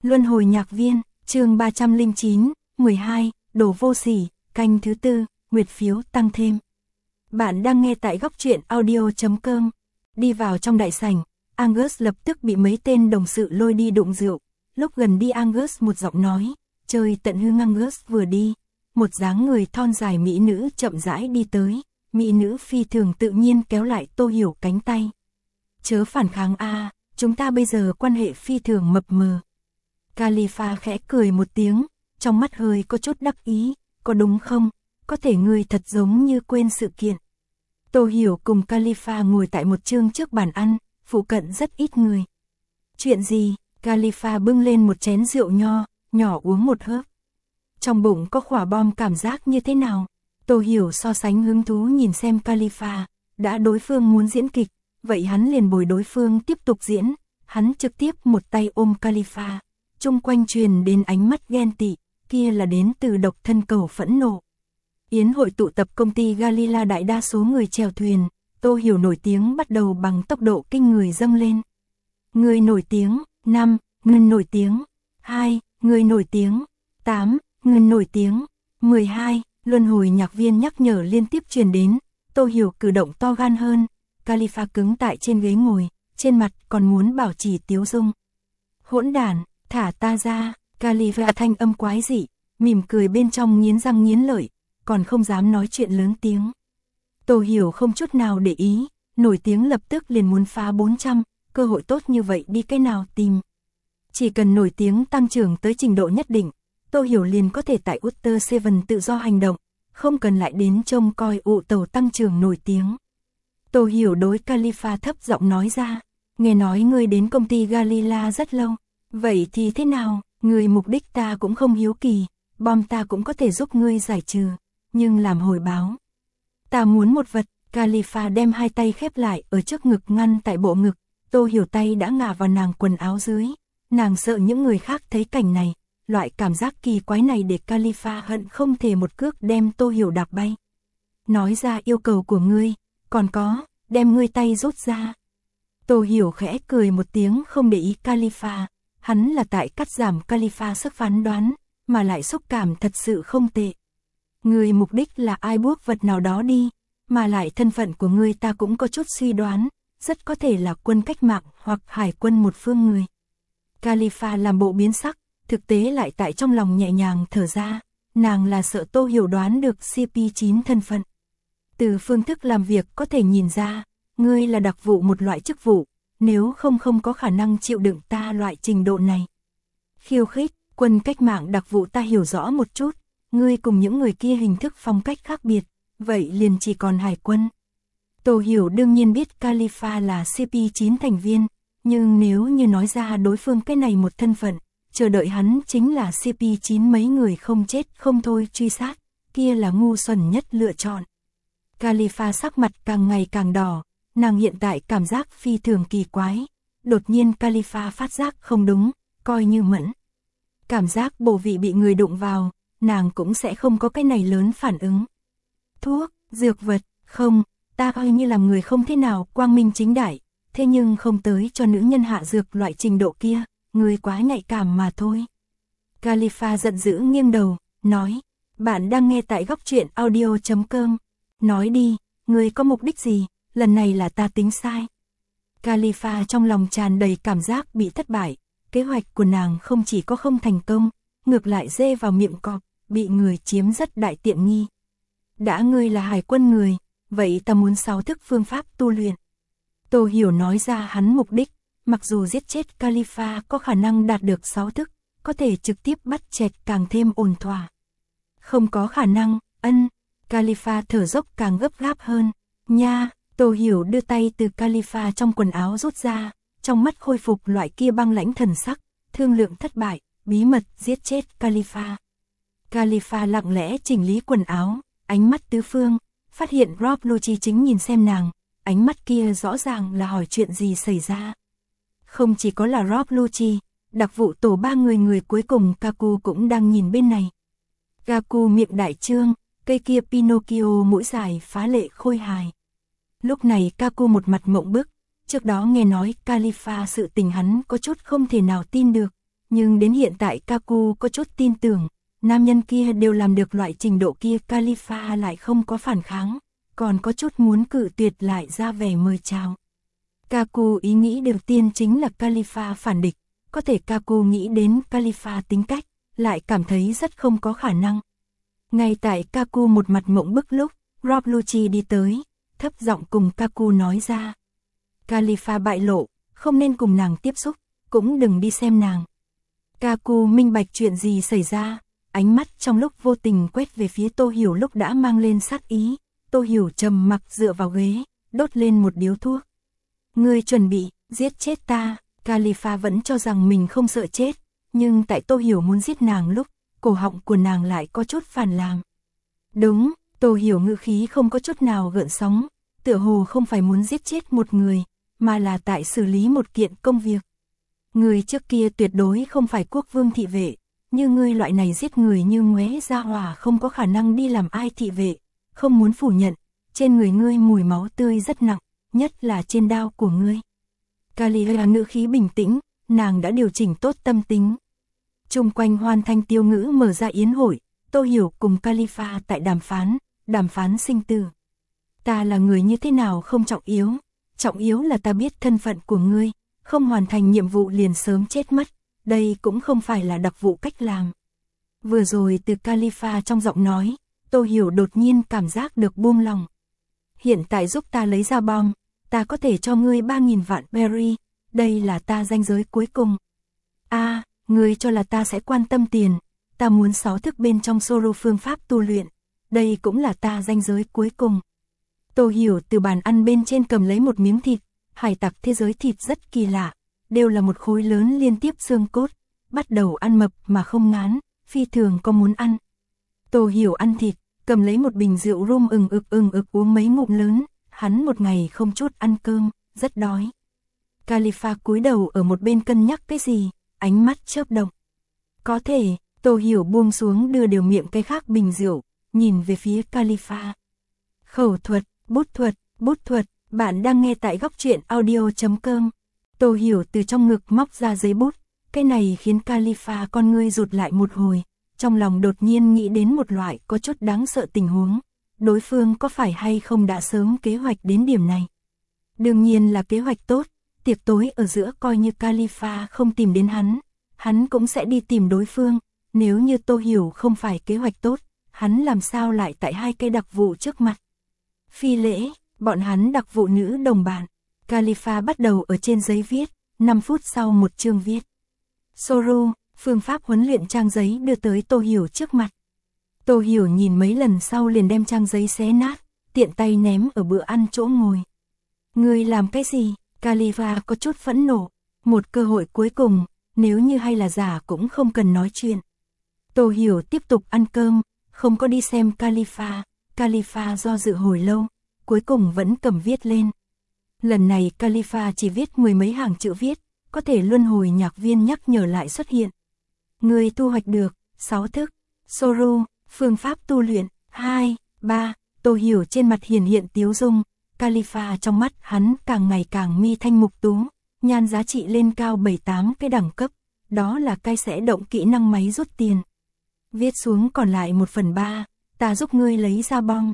Luân hồi nhạc viên, chương 309, 12, đồ vô sỉ, canh thứ tư, nguyệt phiếu tăng thêm. Bạn đang nghe tại góc truyện audio.com. Đi vào trong đại sảnh, Angus lập tức bị mấy tên đồng sự lôi đi đụng rượu. Lúc gần đi Angus một giọng nói, trời tận hương. Angus vừa đi, một dáng người thon dài mỹ nữ chậm rãi đi tới. Mỹ nữ phi thường tự nhiên kéo lại Tô Hiểu cánh tay. Chớ phản kháng a, chúng ta bây giờ quan hệ phi thường mập mờ. Khalifa khẽ cười một tiếng, trong mắt hơi có chút đắc ý, có đúng không? Có thể ngươi thật giống như quên sự kiện. Tô Hiểu cùng Khalifa ngồi tại một chương trước bàn ăn, phụ cận rất ít người. Chuyện gì? Khalifa bưng lên một chén rượu nho, nhỏ uống một hớp. Trong bụng có quả bom cảm giác như thế nào? Tô Hiểu so sánh hứng thú nhìn xem Khalifa, đã đối phương muốn diễn kịch, vậy hắn liền bồi đối phương tiếp tục diễn, hắn trực tiếp một tay ôm Khalifa, chung quanh truyền đến ánh mắt ghen tị, kia là đến từ độc thân cầu phẫn nộ. Yến hội tụ tập công ty Galila, đại đa số người chèo thuyền, Tô Hiểu nổi tiếng bắt đầu bằng tốc độ kinh người dâng lên. Người nổi tiếng, 5, người nổi tiếng, 2, người nổi tiếng, 8, người nổi tiếng, 12, luân hồi nhạc viên nhắc nhở liên tiếp truyền đến, Tô Hiểu cử động to gan hơn, Khalifa cứng tại trên ghế ngồi, trên mặt còn muốn bảo trì tiếu dung. Hỗn đản, thả ta ra, Khalifa thanh âm quái dị, mỉm cười bên trong nghiến răng nghiến lợi, còn không dám nói chuyện lớn tiếng. Tô Hiểu không chút nào để ý, nổi tiếng lập tức liền muốn phá 400, cơ hội tốt như vậy đi cái nào tìm. Chỉ cần nổi tiếng tăng trưởng tới trình độ nhất định, Tô Hiểu liền có thể tại Utter Seven tự do hành động, không cần lại đến trông coi ụ tàu tăng trưởng nổi tiếng. Tô Hiểu đối Khalifa thấp giọng nói ra, nghe nói ngươi đến công ty Galila rất lâu, vậy thì thế nào, người mục đích ta cũng không hiếu kỳ, bom ta cũng có thể giúp ngươi giải trừ, nhưng làm hồi báo. Ta muốn một vật, Khalifa đem hai tay khép lại ở trước ngực ngăn tại bộ ngực, Tô Hiểu tay đã ngả vào nàng quần áo dưới, nàng sợ những người khác thấy cảnh này, loại cảm giác kỳ quái này để Khalifa hận không thể một cước đem Tô Hiểu đạp bay. Nói ra yêu cầu của ngươi, còn có, đem ngươi tay rút ra. Tô Hiểu khẽ cười một tiếng không để ý Khalifa, hắn là tại cắt giảm Khalifa sức phán đoán, mà lại xúc cảm thật sự không tệ. Ngươi mục đích là ai buộc vật nào đó đi, mà lại thân phận của ngươi ta cũng có chút suy đoán, rất có thể là quân cách mạng hoặc hải quân một phương người. Khalifa làm bộ biến sắc, thực tế lại tại trong lòng nhẹ nhàng thở ra, nàng là sợ Tô Hiểu đoán được CP9 thân phận. Từ phương thức làm việc có thể nhìn ra, ngươi là đặc vụ một loại chức vụ, nếu không có khả năng chịu đựng ta loại trình độ này. Khiêu khích, quân cách mạng đặc vụ ta hiểu rõ một chút, ngươi cùng những người kia hình thức phong cách khác biệt, vậy liền chỉ còn hải quân. Tô Hiểu đương nhiên biết Khalifa là CP9 thành viên, nhưng nếu như nói ra đối phương cái này một thân phận, chờ đợi hắn chính là CP9 mấy người không chết không thôi truy sát, kia là ngu xuẩn nhất lựa chọn. Khalifa sắc mặt càng ngày càng đỏ, nàng hiện tại cảm giác phi thường kỳ quái, đột nhiên Khalifa phát giác không đúng, coi như mẫn. Cảm giác bộ vị bị người đụng vào, nàng cũng sẽ không có cái này lớn phản ứng. Thuốc, dược vật, không, ta coi như làm người không thế nào quang minh chính đại, thế nhưng không tới cho nữ nhân hạ dược loại trình độ kia, người quá nhạy cảm mà thôi. Khalifa giận dữ nghiêng đầu, nói, bạn đang nghe tại góc truyện audio.com, nói đi, người có mục đích gì, lần này là ta tính sai. Khalifa trong lòng tràn đầy cảm giác bị thất bại, kế hoạch của nàng không chỉ có không thành công, ngược lại dê vào miệng cọp, bị người chiếm rất đại tiện nghi. Đã ngươi là hải quân người, vậy ta muốn 6 thức phương pháp tu luyện. Tô Hiểu nói ra hắn mục đích, mặc dù giết chết Khalifa có khả năng đạt được 6 thức, có thể trực tiếp bắt chẹt càng thêm ổn thỏa. Không có khả năng, Khalifa thở dốc càng gấp gáp hơn, nha, Tô Hiểu đưa tay từ Khalifa trong quần áo rút ra, trong mắt khôi phục loại kia băng lãnh thần sắc, thương lượng thất bại, bí mật giết chết Khalifa. Khalifa lặng lẽ chỉnh lý quần áo, ánh mắt tứ phương, phát hiện Rob Lucci chính nhìn xem nàng, ánh mắt kia rõ ràng là hỏi chuyện gì xảy ra. Không chỉ có là Rob Lucci, đặc vụ tổ 3 người cuối cùng Kaku cũng đang nhìn bên này. Kaku miệng đại trương, cây kia Pinocchio mũi dài phá lệ khôi hài. Lúc này Kaku một mặt mộng bức, trước đó nghe nói Khalifa sự tình hắn có chút không thể nào tin được, Nhưng đến hiện tại Kaku có chút tin tưởng, nam nhân kia đều làm được loại trình độ kia, Khalifa lại không có phản kháng, còn có chút muốn cự tuyệt lại ra vẻ mời chào. Kaku ý nghĩ đầu tiên chính là Khalifa phản địch, có thể Kaku nghĩ đến Khalifa tính cách, lại cảm thấy rất không có khả năng. Ngay tại Kaku một mặt mộng bức lúc, Rob Lucci đi tới, thấp giọng cùng Kaku nói ra. Khalifa bại lộ, không nên cùng nàng tiếp xúc, cũng đừng đi xem nàng. Kaku minh bạch chuyện gì xảy ra, ánh mắt trong lúc vô tình quét về phía Tô Hiểu lúc đã mang lên sát ý. Tô Hiểu trầm mặc dựa vào ghế, đốt lên một điếu thuốc. Ngươi chuẩn bị giết chết ta. Khalifa vẫn cho rằng mình không sợ chết, nhưng tại Tô Hiểu muốn giết nàng lúc, cổ họng của nàng lại có chút phản làm. Đúng, Tô Hiểu ngữ khí không có chút nào gợn sóng, tựa hồ không phải muốn giết chết một người, mà là tại xử lý một kiện công việc. Người trước kia tuyệt đối không phải quốc vương thị vệ, như ngươi loại này giết người như ngoé ra hỏa không có khả năng đi làm ai thị vệ, không muốn phủ nhận, trên người ngươi mùi máu tươi rất nặng, nhất là trên đao của ngươi. Khalifa ngữ khí bình tĩnh, nàng đã điều chỉnh tốt tâm tính. Chung quanh Hoan Thanh Tiêu Ngữ mở ra yến hội, Tô Hiểu cùng Khalifa tại đàm phán sinh tử. Ta là người như thế nào không trọng yếu là ta biết thân phận của ngươi, không hoàn thành nhiệm vụ liền sớm chết mất, đây cũng không phải là đặc vụ cách làm. Vừa rồi từ Khalifa trong giọng nói, Tô Hiểu đột nhiên cảm giác được buông lòng. Hiện tại giúp ta lấy ra bom, ta có thể cho ngươi 3.000 vạn berry, đây là ta ranh giới cuối cùng. Ngươi cho là ta sẽ quan tâm tiền, ta muốn 6 thức bên trong Soro phương pháp tu luyện, đây cũng là ta ranh giới cuối cùng. Tô Hiểu từ bàn ăn bên trên cầm lấy một miếng thịt, hải tặc thế giới thịt rất kỳ lạ, đều là một khối lớn liên tiếp xương cốt, bắt đầu ăn mập mà không ngán, phi thường có muốn ăn. Tô Hiểu ăn thịt, cầm lấy một bình rượu rum ừng ực uống mấy ngụm lớn, hắn một ngày không chút ăn cơm, rất đói. Khalifa cúi đầu ở một bên cân nhắc cái gì, ánh mắt chớp động. Có thể, Tô Hiểu buông xuống đưa điều miệng cái khác bình rượu, nhìn về phía Khalifa. Khẩu thuật, bút thuật, bạn đang nghe tại góc truyện audio.com. Tô Hiểu từ trong ngực móc ra giấy bút, cái này khiến Khalifa con ngươi rụt lại một hồi, trong lòng đột nhiên nghĩ đến một loại có chút đáng sợ tình huống. Đối phương có phải hay không đã sớm kế hoạch đến điểm này? Đương nhiên là kế hoạch tốt, tiệc tối ở giữa coi như Khalifa không tìm đến hắn cũng sẽ đi tìm đối phương, nếu như Tô Hiểu không phải kế hoạch tốt, hắn làm sao lại tại hai cây đặc vụ trước mặt. Phi lễ, bọn hắn đặc vụ nữ đồng bạn. Khalifa bắt đầu ở trên giấy viết, 5 phút sau một chương viết. Soru, phương pháp huấn luyện trang giấy đưa tới Tô Hiểu trước mặt. Tô Hiểu nhìn mấy lần sau liền đem trang giấy xé nát, tiện tay ném ở bữa ăn chỗ ngồi. Ngươi làm cái gì? Khalifa có chút phẫn nộ, một cơ hội cuối cùng, nếu như hay là giả cũng không cần nói chuyện. Tô Hiểu tiếp tục ăn cơm, không có đi xem Khalifa. Khalifa do dự hồi lâu, cuối cùng vẫn cầm viết lên. Lần này Khalifa chỉ viết 10 mấy hàng chữ viết, có thể luân hồi nhạc viên nhắc nhở lại xuất hiện. Ngươi thu hoạch được 6 thức, Soru, phương pháp tu luyện 2, 3, Tô Hiểu trên mặt hiện tiếu dung. Khalifa trong mắt hắn càng ngày càng mi thanh mục tú, nhan giá trị lên cao 7-8 cái đẳng cấp, đó là cái sẽ động kỹ năng máy rút tiền. Viết xuống còn lại 1/3, ta giúp ngươi lấy ra bom.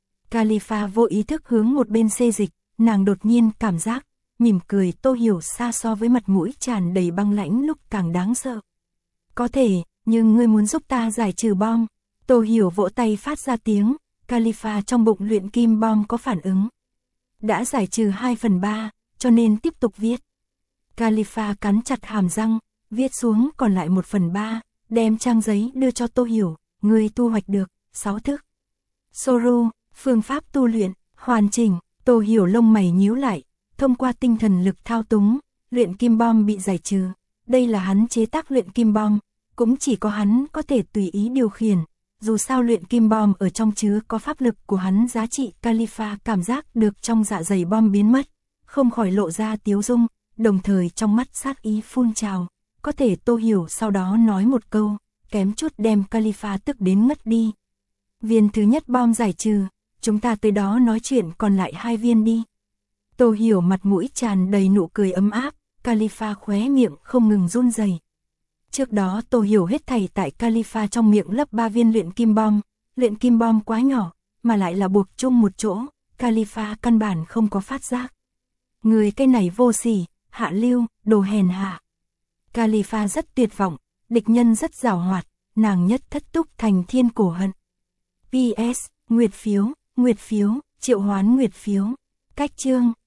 Khalifa vô ý thức hướng một bên xê dịch, nàng đột nhiên cảm giác, mỉm cười Tô Hiểu xa so với mặt mũi tràn đầy băng lãnh lúc càng đáng sợ. Có thể, nhưng ngươi muốn giúp ta giải trừ bom. Tô Hiểu vỗ tay phát ra tiếng, Khalifa trong bụng luyện kim bom có phản ứng. Đã giải trừ 2/3, cho nên tiếp tục viết. Khalifa cắn chặt hàm răng, viết xuống còn lại 1/3, đem trang giấy đưa cho Tô Hiểu, ngươi thu hoạch được 6 thức. Soru, phương pháp tu luyện, hoàn chỉnh. Tô Hiểu lông mày nhíu lại, thông qua tinh thần lực thao túng, luyện kim bom bị giải trừ. Đây là hắn chế tác luyện kim bom, cũng chỉ có hắn có thể tùy ý điều khiển. Dù sao luyện kim bom ở trong chứa có pháp lực của hắn giá trị. Khalifa cảm giác được trong dạ dày bom biến mất, không khỏi lộ ra tiếu dung, đồng thời trong mắt sát ý phun trào. Có thể Tô Hiểu sau đó nói một câu, kém chút đem Khalifa tức đến ngất đi. Viên thứ nhất bom giải trừ, chúng ta tới đó nói chuyện còn lại 2 viên đi. Tô Hiểu mặt mũi tràn đầy nụ cười ấm áp, Khalifa khóe miệng không ngừng run rẩy. Trước đó Tô Hiểu hết thảy tại Khalifa trong miệng lấp 3 viên luyện kim bom quá nhỏ, mà lại là buộc chung một chỗ, Khalifa căn bản không có phát giác. Người cái này vô sỉ, hạ lưu, đồ hèn hạ. Khalifa rất tuyệt vọng, địch nhân rất giàu hoạt, nàng nhất thất túc thành thiên cổ hận. PS, nguyệt phiếu, triệu hoán nguyệt phiếu. Cách chương